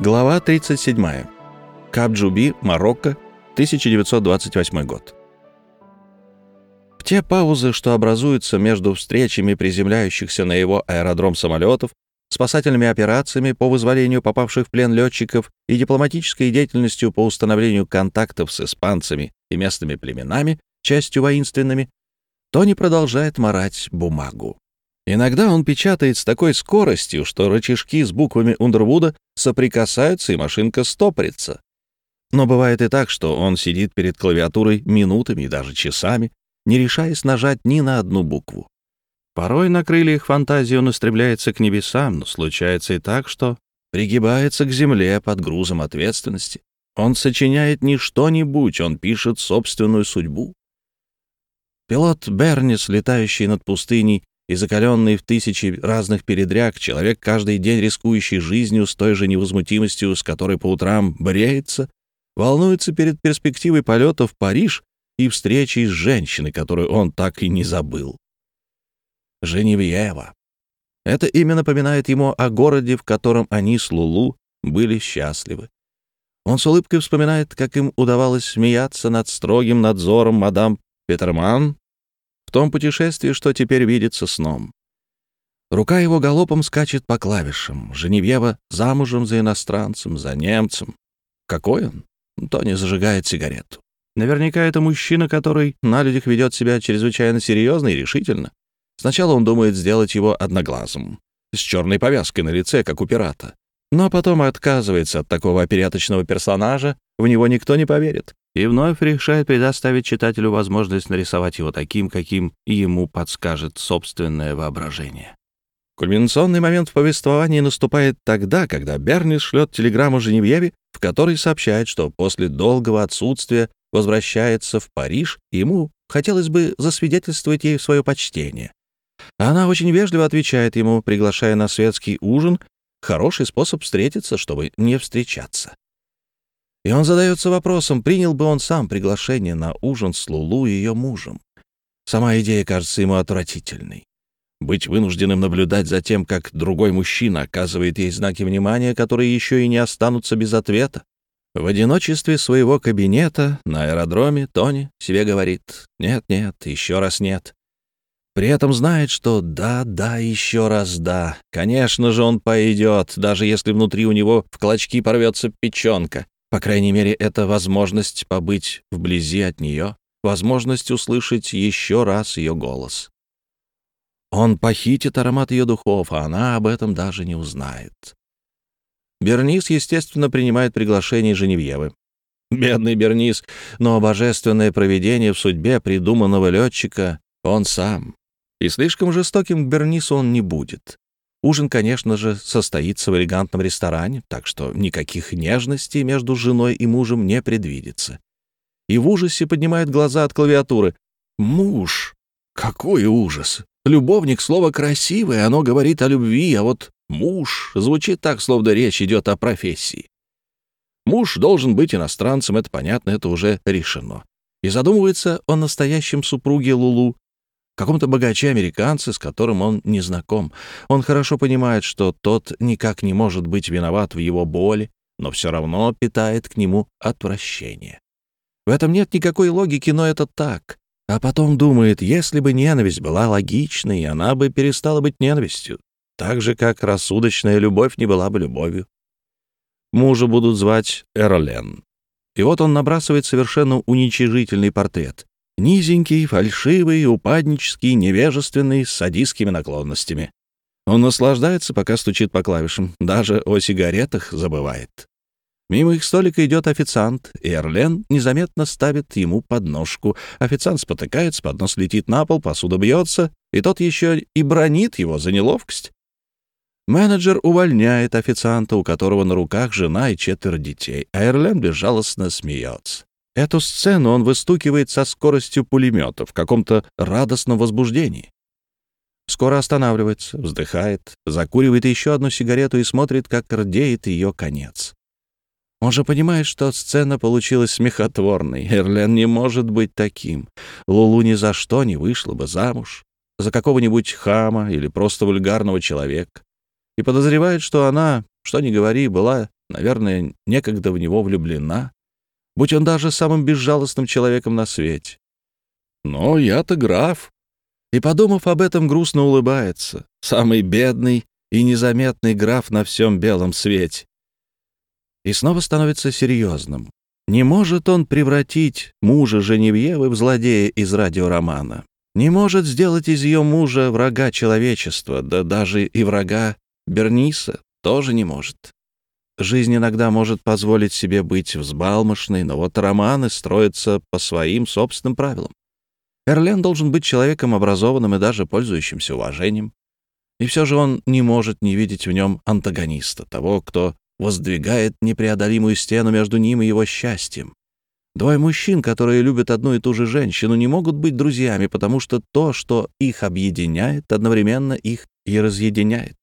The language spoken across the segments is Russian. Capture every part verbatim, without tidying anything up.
Глава тридцать семь. Кап-Джуби, Марокко, тысяча девятьсот двадцать восьмой год. В те паузы, что образуются между встречами приземляющихся на его аэродром самолетов, спасательными операциями по вызволению попавших в плен летчиков и дипломатической деятельностью по установлению контактов с испанцами и местными племенами, частью воинственными, Тони продолжает марать бумагу. Иногда он печатает с такой скоростью, что рычажки с буквами Ундервуда соприкасаются, и машинка стопорится. Но бывает и так, что он сидит перед клавиатурой минутами и даже часами, не решаясь нажать ни на одну букву. Порой на крыльях фантазии он устремляется к небесам, но случается и так, что пригибается к земле под грузом ответственности. Он сочиняет не что-нибудь, он пишет собственную судьбу. Пилот Бернис, летающий над пустыней и закаленный в тысячи разных передряг, человек, каждый день рискующий жизнью с той же невозмутимостью, с которой по утрам бреется, волнуется перед перспективой полета в Париж и встречи с женщиной, которую он так и не забыл. Женевьева. Это имя напоминает ему о городе, в котором они с Лулу были счастливы. Он с улыбкой вспоминает, как им удавалось смеяться над строгим надзором мадам Петерман в том путешествии, что теперь видится сном. Рука его галопом скачет по клавишам. Женевьева замужем за иностранцем, за немцем. Какой он? Тони зажигает сигарету. Наверняка это мужчина, который на людях ведет себя чрезвычайно серьезно и решительно. Сначала он думает сделать его одноглазым, с черной повязкой на лице, как у пирата. Но потом отказывается от такого опереточного персонажа, в него никто не поверит, и вновь решает предоставить читателю возможность нарисовать его таким, каким ему подскажет собственное воображение. Кульминационный момент в повествовании наступает тогда, когда Бернис шлет телеграмму Женевьеве, в которой сообщает, что после долгого отсутствия возвращается в Париж, и ему хотелось бы засвидетельствовать ей свое почтение. Она очень вежливо отвечает ему, приглашая на светский ужин, хороший способ встретиться, чтобы не встречаться. И он задается вопросом, принял бы он сам приглашение на ужин с Лулу и ее мужем. Сама идея кажется ему отвратительной. Быть вынужденным наблюдать за тем, как другой мужчина оказывает ей знаки внимания, которые еще и не останутся без ответа. В одиночестве своего кабинета на аэродроме Тони себе говорит «нет-нет, еще раз нет». При этом знает, что да, да, еще раз да. Конечно же, он пойдет, даже если внутри у него в клочки порвется печенка. По крайней мере, это возможность побыть вблизи от нее, возможность услышать еще раз ее голос. Он похитит аромат ее духов, а она об этом даже не узнает. Бернис, естественно, принимает приглашение Женевьевы. Бедный Бернис, но божественное провидение в судьбе придуманного летчика — он сам. И слишком жестоким к Бернису он не будет. Ужин, конечно же, состоится в элегантном ресторане, так что никаких нежностей между женой и мужем не предвидится. И в ужасе поднимает глаза от клавиатуры. Муж! Какой ужас! Любовник — слово красивое, оно говорит о любви, а вот муж звучит так, словно речь идет о профессии. Муж должен быть иностранцем, это понятно, это уже решено. И задумывается о настоящем супруге Лулу, каком-то богаче-американце, с которым он не знаком. Он хорошо понимает, что тот никак не может быть виноват в его боли, но все равно питает к нему отвращение. В этом нет никакой логики, но это так. А потом думает, если бы ненависть была логичной, она бы перестала быть ненавистью, так же, как рассудочная любовь не была бы любовью. Мужа будут звать Эрлен. И вот он набрасывает совершенно уничижительный портрет. Низенький, фальшивый, упаднический, невежественный, с садистскими наклонностями. Он наслаждается, пока стучит по клавишам, даже о сигаретах забывает. Мимо их столика идет официант, и Эрлен незаметно ставит ему подножку. Официант спотыкается, поднос летит на пол, посуда бьется, и тот еще и бранит его за неловкость. Менеджер увольняет официанта, у которого на руках жена и четверо детей, а Эрлен безжалостно смеется. Эту сцену он выстукивает со скоростью пулемета в каком-то радостном возбуждении. Скоро останавливается, вздыхает, закуривает еще одну сигарету и смотрит, как рдеет ее конец. Он же понимает, что сцена получилась смехотворной. Эрлен не может быть таким. Лулу ни за что не вышла бы замуж за какого-нибудь хама или просто вульгарного человека. И подозревает, что она, что ни говори, была наверное, некогда в него влюблена, будь он даже самым безжалостным человеком на свете. Но я-то граф. И, подумав об этом, грустно улыбается. Самый бедный и незаметный граф на всем белом свете. И снова становится серьезным. Не может он превратить мужа Женевьевы в злодея из радиоромана. Не может сделать из ее мужа врага человечества, да даже и врага Берниса тоже не может. Жизнь иногда может позволить себе быть взбалмошной, но вот романы строятся по своим собственным правилам. Эрлен должен быть человеком образованным и даже пользующимся уважением. И все же он не может не видеть в нем антагониста, того, кто воздвигает непреодолимую стену между ним и его счастьем. Двое мужчин, которые любят одну и ту же женщину, не могут быть друзьями, потому что то, что их объединяет, одновременно их и разъединяет.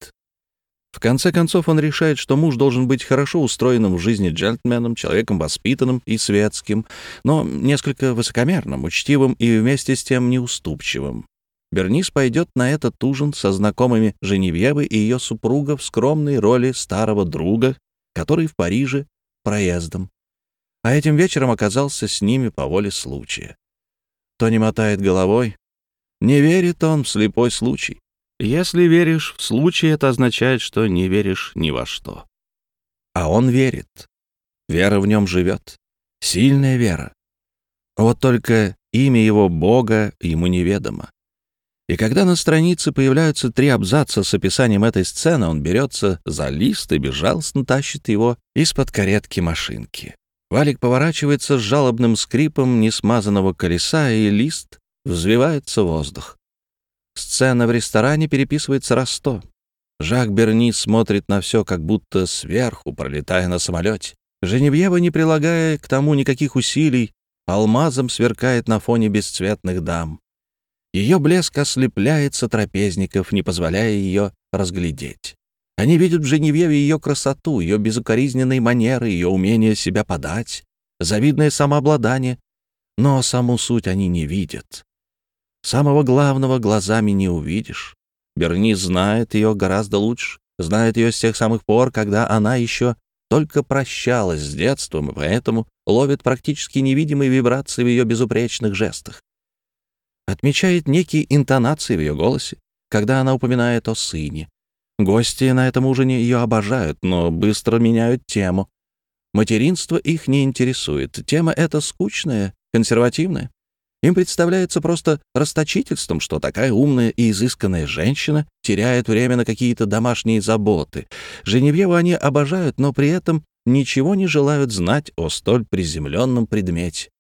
В конце концов, он решает, что муж должен быть хорошо устроенным в жизни джентльменом, человеком воспитанным и светским, но несколько высокомерным, учтивым и вместе с тем неуступчивым. Бернис пойдет на этот ужин со знакомыми Женевьевы и ее супруга в скромной роли старого друга, который в Париже проездом, а этим вечером оказался с ними по воле случая. Тони мотает головой. Не верит он в слепой случай. Если веришь в случай, это означает, что не веришь ни во что. А он верит. Вера в нем живет. Сильная вера. Вот только имя его Бога ему неведомо. И когда на странице появляются три абзаца с описанием этой сцены, он берется за лист и безжалостно тащит его из-под каретки машинки. Валик поворачивается с жалобным скрипом несмазанного колеса, и лист взвивается в воздух. Сцена в ресторане переписывается раз сто. Жак Бернис смотрит на все как будто сверху, пролетая на самолете. Женевьева, не прилагая к тому никаких усилий, алмазом сверкает на фоне бесцветных дам. Ее блеск ослепляет сотрапезников, не позволяя ее разглядеть. Они видят в Женевьеве ее красоту, ее безукоризненные манеры, ее умение себя подать, завидное самообладание, но саму суть они не видят. Самого главного глазами не увидишь. Бернис знает ее гораздо лучше, знает ее с тех самых пор, когда она еще только прощалась с детством, и поэтому ловит практически невидимые вибрации в ее безупречных жестах. Отмечает некие интонации в ее голосе, когда она упоминает о сыне. Гости на этом ужине ее обожают, но быстро меняют тему. Материнство их не интересует. Тема эта скучная, консервативная. Им представляется просто расточительством, что такая умная и изысканная женщина теряет время на какие-то домашние заботы. Женевьеву они обожают, но при этом ничего не желают знать о столь приземленном предмете.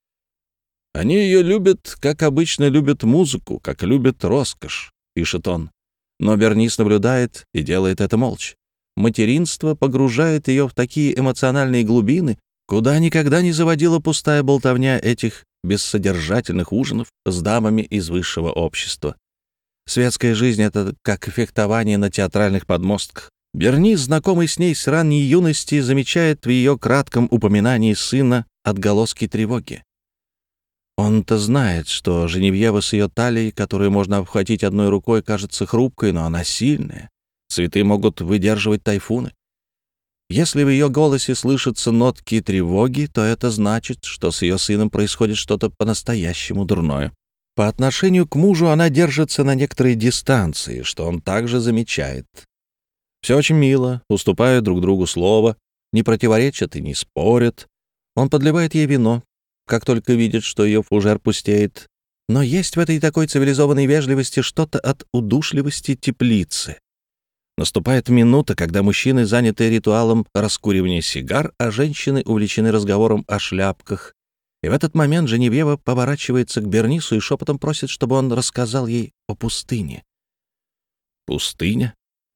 «Они ее любят, как обычно любят музыку, как любят роскошь», — пишет он. Но Бернис наблюдает и делает это молча. Материнство погружает ее в такие эмоциональные глубины, куда никогда не заводила пустая болтовня этих бессодержательных ужинов с дамами из высшего общества. Светская жизнь — это как фехтование на театральных подмостках. Бернис, знакомый с ней с ранней юности, замечает в ее кратком упоминании сына отголоски тревоги. Он-то знает, что Женевьева с ее талией, которую можно обхватить одной рукой, кажется хрупкой, но она сильная. Цветы могут выдерживать тайфуны. Если в ее голосе слышатся нотки тревоги, то это значит, что с ее сыном происходит что-то по-настоящему дурное. По отношению к мужу она держится на некоторой дистанции, что он также замечает. Все очень мило, уступают друг другу слово, не противоречат и не спорят. Он подливает ей вино, как только видит, что ее фужер пустеет. Но есть в этой такой цивилизованной вежливости что-то от удушливости теплицы. Наступает минута, когда мужчины заняты ритуалом раскуривания сигар, а женщины увлечены разговором о шляпках. И в этот момент Женевьева поворачивается к Бернису и шепотом просит, чтобы он рассказал ей о пустыне. Пустыня?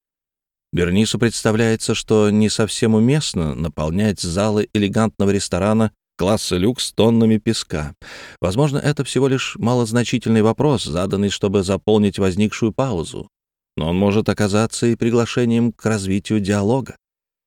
Бернису представляется, что не совсем уместно наполнять залы элегантного ресторана класса люкс тоннами песка. Возможно, это всего лишь малозначительный вопрос, заданный, чтобы заполнить возникшую паузу. Но он может оказаться и приглашением к развитию диалога.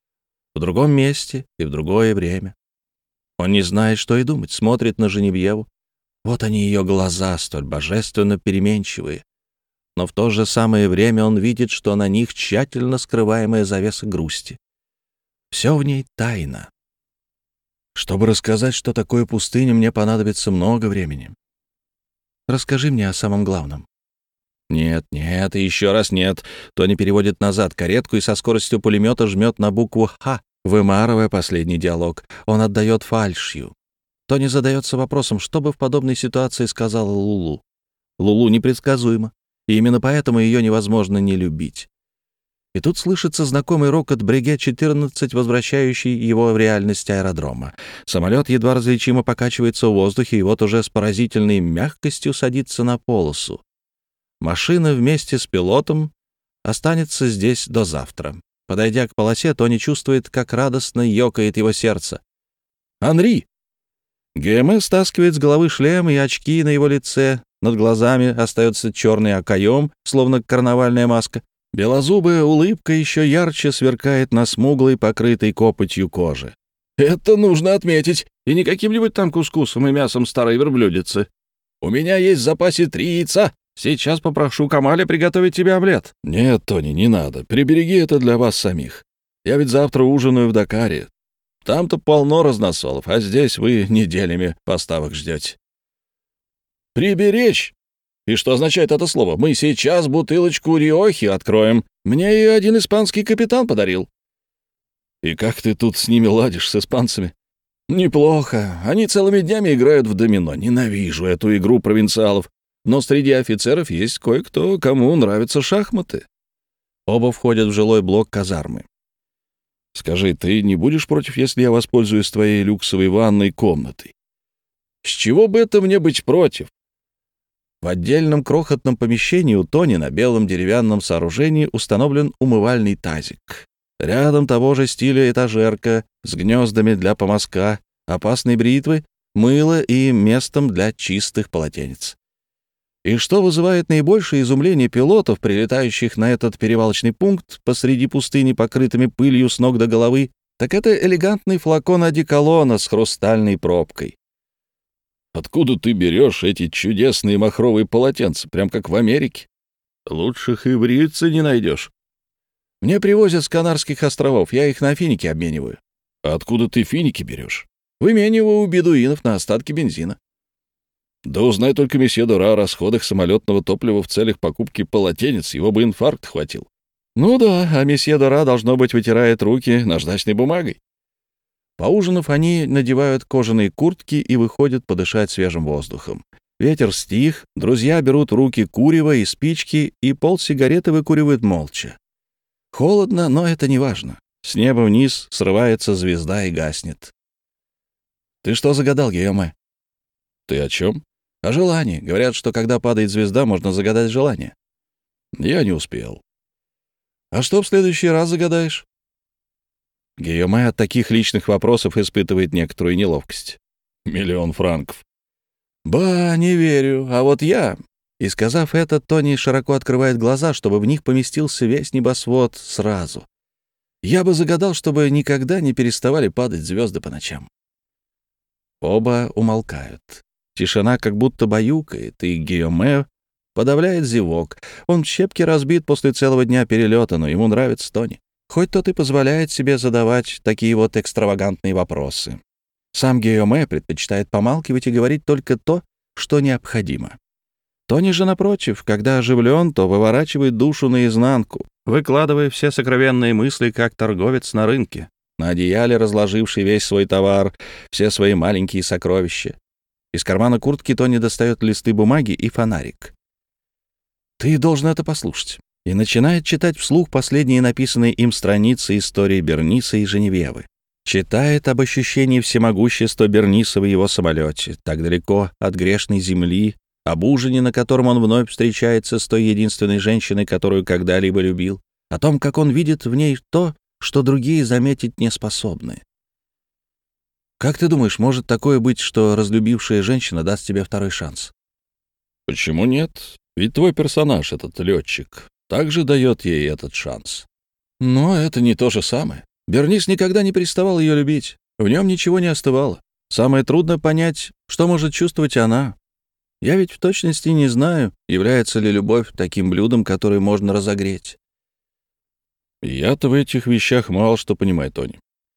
В другом месте и в другое время. Он не знает, что и думать, смотрит на Женевьеву. Вот они, ее глаза, столь божественно переменчивые. Но в то же самое время он видит, что на них тщательно скрываемая завеса грусти. Все в ней тайна. Чтобы рассказать, что такое пустыня, мне понадобится много времени. Расскажи мне о самом главном. Нет, нет и еще раз нет. Тони переводит назад каретку и со скоростью пулемета жмет на букву «Х», вымарывая последний диалог. Он отдает фальшью. Тони задается вопросом, что бы в подобной ситуации сказала Лулу. Лулу непредсказуема, и именно поэтому ее невозможно не любить. И тут слышится знакомый рокот Бреге четырнадцать, возвращающий его в реальность аэродрома. Самолет едва различимо покачивается в воздухе, и вот уже с поразительной мягкостью садится на полосу. Машина вместе с пилотом останется здесь до завтра. Подойдя к полосе, Тони чувствует, как радостно ёкает его сердце. «Анри!» ГМС стаскивает с головы шлем, и очки на его лице. Над глазами остается черный окоем, словно карнавальная маска. Белозубая улыбка еще ярче сверкает на смуглой, покрытой копотью кожи. «Это нужно отметить, и не каким-нибудь там кускусом и мясом старой верблюдицы. У меня есть в запасе три яйца. Сейчас попрошу Камаля приготовить тебе омлет». «Нет, Тони, не надо. Прибереги это для вас самих. Я ведь завтра ужинаю в Дакаре. Там-то полно разносолов, а здесь вы неделями поставок ждете». «Приберечь? И что означает это слово? Мы сейчас бутылочку Риохи откроем. Мне ее один испанский капитан подарил». «И как ты тут с ними ладишь, с испанцами?» «Неплохо. Они целыми днями играют в домино. Ненавижу эту игру провинциалов. Но среди офицеров есть кое-кто, кому нравятся шахматы». Оба входят в жилой блок казармы. «Скажи, ты не будешь против, если я воспользуюсь твоей люксовой ванной комнатой?» «С чего бы это мне быть против?» В отдельном крохотном помещении у Тони на белом деревянном сооружении установлен умывальный тазик. Рядом того же стиля этажерка с гнездами для помазка, опасной бритвы, мыло и местом для чистых полотенец. И что вызывает наибольшее изумление пилотов, прилетающих на этот перевалочный пункт посреди пустыни, покрытыми пылью с ног до головы, так это элегантный флакон одеколона с хрустальной пробкой. «Откуда ты берешь эти чудесные махровые полотенца, прям как в Америке? Лучших и в Рице не найдешь». «Мне привозят с Канарских островов, я их на финики обмениваю». «А откуда ты финики берешь?» «Вымениваю у бедуинов на остатки бензина». «Да узнай только месье Дора о расходах самолетного топлива в целях покупки полотенец, его бы инфаркт хватил». «Ну да, а месье Дора, должно быть, вытирает руки наждачной бумагой». Поужинав, они надевают кожаные куртки и выходят подышать свежим воздухом. Ветер стих, друзья берут в руки курево и спички, и полсигареты выкуривают молча. Холодно, но это не важно. С неба вниз срывается звезда и гаснет. «Ты что загадал, Гийоме?» «Ты о чем?» «О желании. Говорят, что когда падает звезда, можно загадать желание». «Я не успел». «А что в следующий раз загадаешь?» Гийоме от таких личных вопросов испытывает некоторую неловкость. «Миллион франков». «Ба, не верю. А вот я...» И, сказав это, Тони широко открывает глаза, чтобы в них поместился весь небосвод сразу. «Я бы загадал, чтобы никогда не переставали падать звезды по ночам». Оба умолкают. Тишина как будто баюкает, и Гийоме подавляет зевок. Он в щепки разбит после целого дня перелета, но ему нравится Тони. Хоть тот и позволяет себе задавать такие вот экстравагантные вопросы. Сам Гийоме предпочитает помалкивать и говорить только то, что необходимо. Тони же, напротив, когда оживлен, то выворачивает душу наизнанку, выкладывая все сокровенные мысли, как торговец на рынке, на одеяле разложивший весь свой товар, все свои маленькие сокровища. Из кармана куртки Тони достает листы бумаги и фонарик. «Ты должен это послушать». И начинает читать вслух последние написанные им страницы истории Берниса и Женевьевы. Читает об ощущении всемогущества Берниса в его самолете, так далеко от грешной земли, об ужине, на котором он вновь встречается с той единственной женщиной, которую когда-либо любил, о том, как он видит в ней то, что другие заметить не способны. Как ты думаешь, может такое быть, что разлюбившая женщина даст тебе второй шанс? Почему нет? Ведь твой персонаж, этот летчик, также дает ей этот шанс. Но это не то же самое. Бернис никогда не переставал ее любить. В нем ничего не остывало. Самое трудное понять, что может чувствовать она. Я ведь в точности не знаю, является ли любовь таким блюдом, которое можно разогреть. Я-то в этих вещах мало что понимаю, Тони.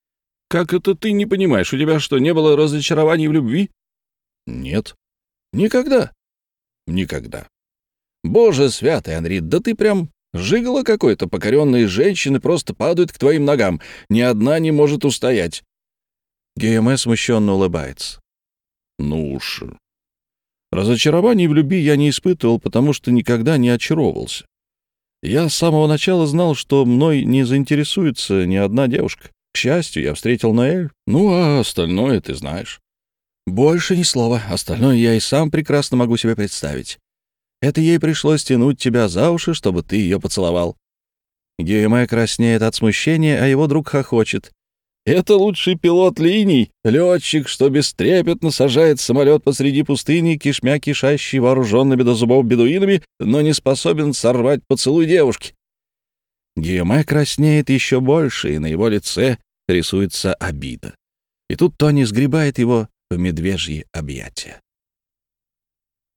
Как это ты не понимаешь? У тебя что, не было разочарований в любви? Нет. Никогда? Никогда. Боже святый, Анри, да ты прям жиголо какой-то. Покоренные женщины просто падают к твоим ногам. Ни одна не может устоять. Гийоме смущенно улыбается. Ну уж. Разочарований в любви я не испытывал, потому что никогда не очаровывался. Я с самого начала знал, что мной не заинтересуется ни одна девушка. К счастью, я встретил Ноэль. Ну, а остальное ты знаешь. Больше ни слова. Остальное я и сам прекрасно могу себе представить. Это ей пришлось тянуть тебя за уши, чтобы ты ее поцеловал. Гийоме краснеет от смущения, а его друг хохочет. Это лучший пилот линий, летчик, что бестрепетно сажает самолет посреди пустыни, кишмя кишащий вооруженными до зубов бедуинами, но не способен сорвать поцелуй девушки. Гийоме краснеет еще больше, и на его лице рисуется обида. И тут Тони сгребает его в медвежьи объятия.